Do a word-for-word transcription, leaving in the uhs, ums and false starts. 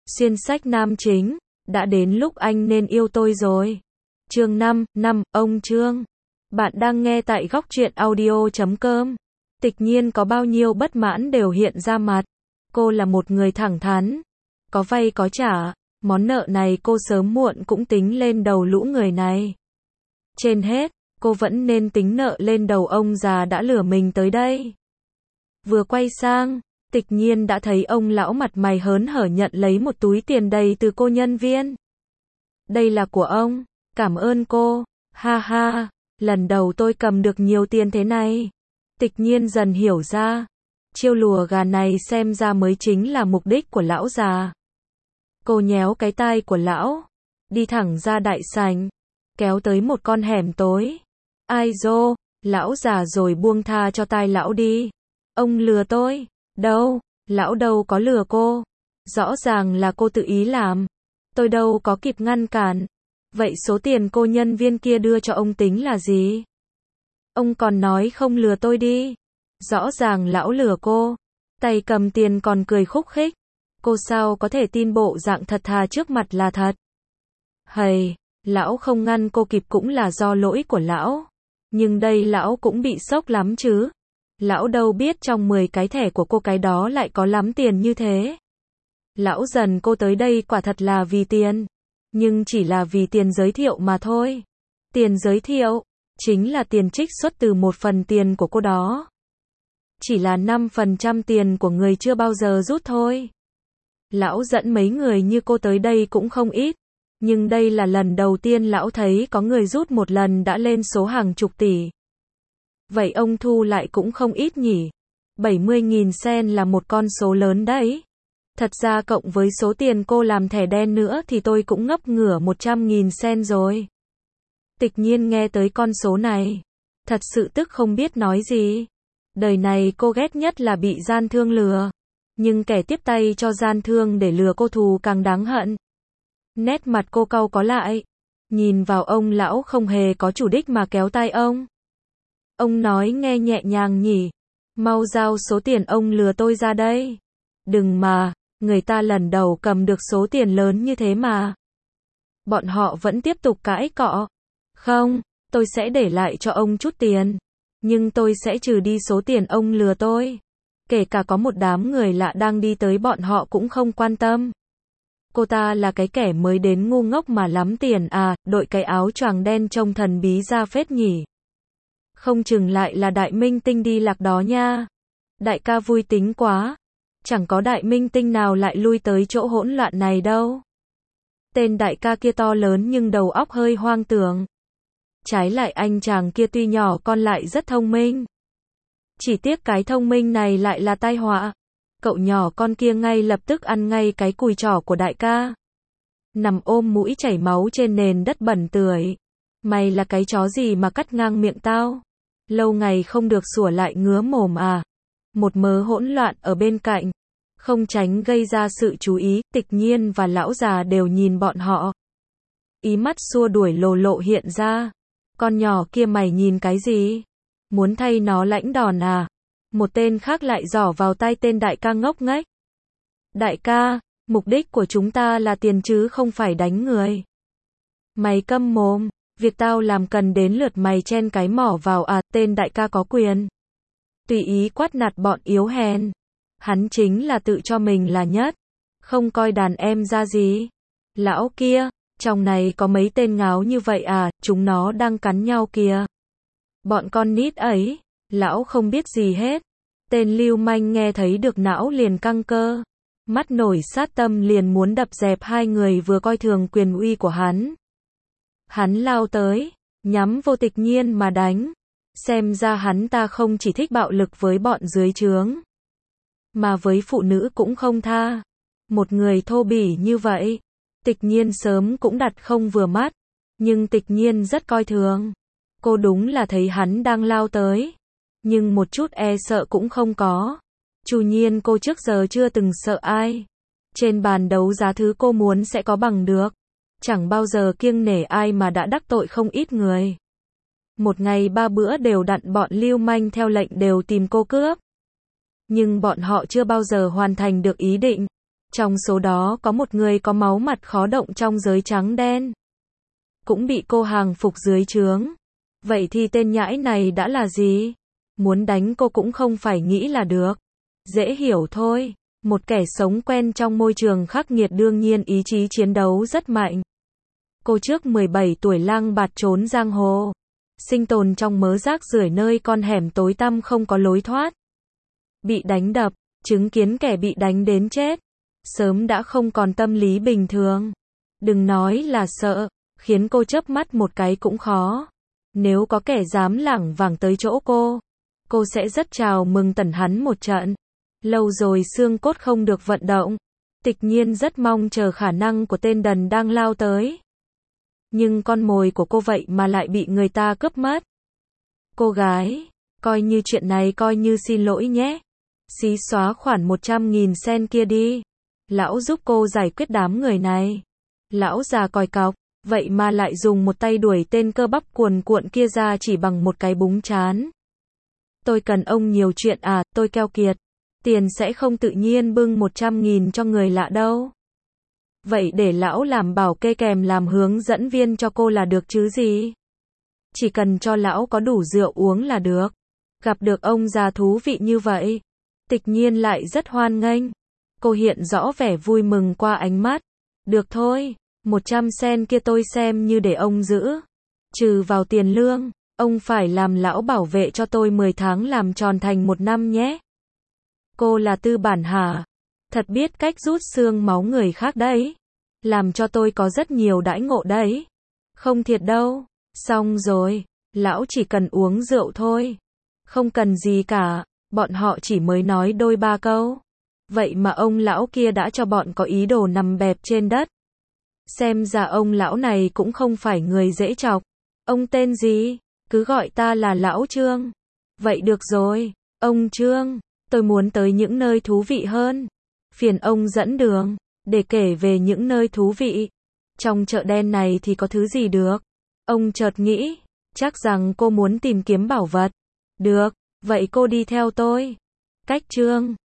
Xuyên sách nam chính, đã đến lúc anh nên yêu tôi rồi. Chương năm, năm, ông Trương. Bạn đang nghe tại góc truyện audio chấm com. Tịch Nhiên có bao nhiêu bất mãn đều hiện ra mặt. Cô là một người thẳng thắn. Có vay có trả, món nợ này cô sớm muộn cũng tính lên đầu lũ người này. Trên hết, cô vẫn nên tính nợ lên đầu ông già đã lừa mình tới đây. Vừa quay sang, Tịch Nhiên đã thấy ông lão mặt mày hớn hở nhận lấy một túi tiền đầy từ cô nhân viên. Đây là của ông, cảm ơn cô, ha ha, lần đầu tôi cầm được nhiều tiền thế này. Tịch Nhiên dần hiểu ra, chiêu lùa gà này xem ra mới chính là mục đích của lão già. Cô nhéo cái tai của lão, đi thẳng ra đại sảnh, kéo tới một con hẻm tối. Ai dô, lão già rồi buông tha cho tai lão đi. Ông lừa tôi, đâu, lão đâu có lừa cô. Rõ ràng là cô tự ý làm. Tôi đâu có kịp ngăn cản. Vậy số tiền cô nhân viên kia đưa cho ông tính là gì? Ông còn nói không lừa tôi đi. Rõ ràng lão lừa cô. Tay cầm tiền còn cười khúc khích. Cô sao có thể tin bộ dạng thật thà trước mặt là thật? Hầy, lão không ngăn cô kịp cũng là do lỗi của lão. Nhưng đây lão cũng bị sốc lắm chứ. Lão đâu biết trong mười cái thẻ của cô cái đó lại có lắm tiền như thế. Lão dần cô tới đây quả thật là vì tiền. Nhưng chỉ là vì tiền giới thiệu mà thôi. Tiền giới thiệu, chính là tiền trích xuất từ một phần tiền của cô đó. Chỉ là năm phần trăm tiền của người chưa bao giờ rút thôi. Lão dẫn mấy người như cô tới đây cũng không ít. Nhưng đây là lần đầu tiên lão thấy có người rút một lần đã lên số hàng chục tỷ. Vậy ông thu lại cũng không ít nhỉ. bảy mươi nghìn sen là một con số lớn đấy. Thật ra cộng với số tiền cô làm thẻ đen nữa thì tôi cũng ngấp ngửa một trăm nghìn sen rồi. Tịch Nhiên nghe tới con số này. Thật sự tức không biết nói gì. Đời này cô ghét nhất là bị gian thương lừa. Nhưng kẻ tiếp tay cho gian thương để lừa cô thù càng đáng hận. Nét mặt cô cau có lại. Nhìn vào ông lão không hề có chủ đích mà kéo tay ông. Ông nói nghe nhẹ nhàng nhỉ. Mau giao số tiền ông lừa tôi ra đây. Đừng mà, người ta lần đầu cầm được số tiền lớn như thế mà. Bọn họ vẫn tiếp tục cãi cọ. Không, tôi sẽ để lại cho ông chút tiền. Nhưng tôi sẽ trừ đi số tiền ông lừa tôi. Kể cả có một đám người lạ đang đi tới bọn họ cũng không quan tâm. Cô ta là cái kẻ mới đến ngu ngốc mà lắm tiền à, đội cái áo choàng đen trông thần bí ra phết nhỉ. Không chừng lại là đại minh tinh đi lạc đó nha. Đại ca vui tính quá. Chẳng có đại minh tinh nào lại lui tới chỗ hỗn loạn này đâu. Tên đại ca kia to lớn nhưng đầu óc hơi hoang tưởng. Trái lại anh chàng kia tuy nhỏ con lại rất thông minh. Chỉ tiếc cái thông minh này lại là tai họa. Cậu nhỏ con kia ngay lập tức ăn ngay cái cùi chỏ của đại ca. Nằm ôm mũi chảy máu trên nền đất bẩn tưởi. Mày là cái chó gì mà cắt ngang miệng tao? Lâu ngày không được sủa lại ngứa mồm à? Một mớ hỗn loạn ở bên cạnh. Không tránh gây ra sự chú ý, Tịch Nhiên và lão già đều nhìn bọn họ. Ý mắt xua đuổi lồ lộ hiện ra. Con nhỏ kia mày nhìn cái gì? Muốn thay nó lãnh đòn à? Một tên khác lại giỏ vào tay tên đại ca ngốc nghếch. Đại ca, mục đích của chúng ta là tiền chứ không phải đánh người. Mày câm mồm, việc tao làm cần đến lượt mày chen cái mỏ vào à, tên đại ca có quyền. Tùy ý quát nạt bọn yếu hèn. Hắn chính là tự cho mình là nhất. Không coi đàn em ra gì. Lão kia, trong này có mấy tên ngáo như vậy à, chúng nó đang cắn nhau kìa. Bọn con nít ấy, lão không biết gì hết. Tên lưu manh nghe thấy được não liền căng cơ. Mắt nổi sát tâm liền muốn đập dẹp hai người vừa coi thường quyền uy của hắn. Hắn lao tới, nhắm vô Tịch Nhiên mà đánh. Xem ra hắn ta không chỉ thích bạo lực với bọn dưới trướng, mà với phụ nữ cũng không tha. Một người thô bỉ như vậy, Tịch Nhiên sớm cũng đặt không vừa mắt. Nhưng Tịch Nhiên rất coi thường. Cô đúng là thấy hắn đang lao tới. Nhưng một chút e sợ cũng không có. Chu nhiên cô trước giờ chưa từng sợ ai. Trên bàn đấu giá thứ cô muốn sẽ có bằng được. Chẳng bao giờ kiêng nể ai mà đã đắc tội không ít người. Một ngày ba bữa đều đặn bọn lưu manh theo lệnh đều tìm cô cướp. Nhưng bọn họ chưa bao giờ hoàn thành được ý định. Trong số đó có một người có máu mặt khó động trong giới trắng đen. Cũng bị cô hàng phục dưới trướng. Vậy thì tên nhãi này đã là gì? Muốn đánh cô cũng không phải nghĩ là được. Dễ hiểu thôi. Một kẻ sống quen trong môi trường khắc nghiệt đương nhiên ý chí chiến đấu rất mạnh. Cô trước mười bảy tuổi lang bạt trốn giang hồ. Sinh tồn trong mớ rác rưởi nơi con hẻm tối tăm không có lối thoát. Bị đánh đập, chứng kiến kẻ bị đánh đến chết. Sớm đã không còn tâm lý bình thường. Đừng nói là sợ, khiến cô chớp mắt một cái cũng khó. Nếu có kẻ dám lảng vảng tới chỗ cô, cô sẽ rất chào mừng tẩn hắn một trận. Lâu rồi xương cốt không được vận động. Tịch Nhiên rất mong chờ khả năng của tên đần đang lao tới. Nhưng con mồi của cô vậy mà lại bị người ta cướp mất. Cô gái, coi như chuyện này coi như xin lỗi nhé. Xí xóa khoản một trăm nghìn sen kia đi. Lão giúp cô giải quyết đám người này. Lão già còi cọc, vậy mà lại dùng một tay đuổi tên cơ bắp cuồn cuộn kia ra chỉ bằng một cái búng chán. Tôi cần ông nhiều chuyện à, tôi keo kiệt. Tiền sẽ không tự nhiên bưng một trăm nghìn cho người lạ đâu. Vậy để lão làm bảo kê kèm làm hướng dẫn viên cho cô là được chứ gì. Chỉ cần cho lão có đủ rượu uống là được. Gặp được ông già thú vị như vậy, Tịch Nhiên lại rất hoan nghênh. Cô hiện rõ vẻ vui mừng qua ánh mắt. Được thôi, một trăm sen kia tôi xem như để ông giữ. Trừ vào tiền lương, ông phải làm lão bảo vệ cho tôi mười tháng làm tròn thành một năm nhé. Cô là tư bản hả? Thật biết cách rút xương máu người khác đấy. Làm cho tôi có rất nhiều đãi ngộ đấy. Không thiệt đâu. Xong rồi, lão chỉ cần uống rượu thôi. Không cần gì cả, bọn họ chỉ mới nói đôi ba câu. Vậy mà ông lão kia đã cho bọn có ý đồ nằm bẹp trên đất. Xem ra ông lão này cũng không phải người dễ chọc. Ông tên gì? Cứ gọi ta là lão Trương. Vậy được rồi, ông Trương, tôi muốn tới những nơi thú vị hơn. Phiền ông dẫn đường, để kể về những nơi thú vị. Trong chợ đen này thì có thứ gì được? Ông chợt nghĩ, chắc rằng cô muốn tìm kiếm bảo vật. Được, vậy cô đi theo tôi. Cách Trương